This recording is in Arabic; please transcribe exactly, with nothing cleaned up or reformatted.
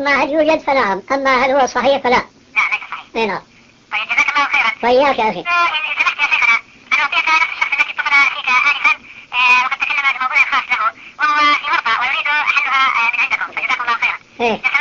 أما هل يوجد فنعم، أما هل هو صحيح فلا. لا ليس صحيح. اي نعم. طيب جزاك الله خيرا. وإياك يا أخي. إن سمحت يا شيخنا أن أعطيك نفس الشخص الذي اتصل فيك آنفا وقد تكلم بموضوع خاص له وهو في ورطة ويريد حلها من عندكم، فجزاكم الله خيرا. إيه.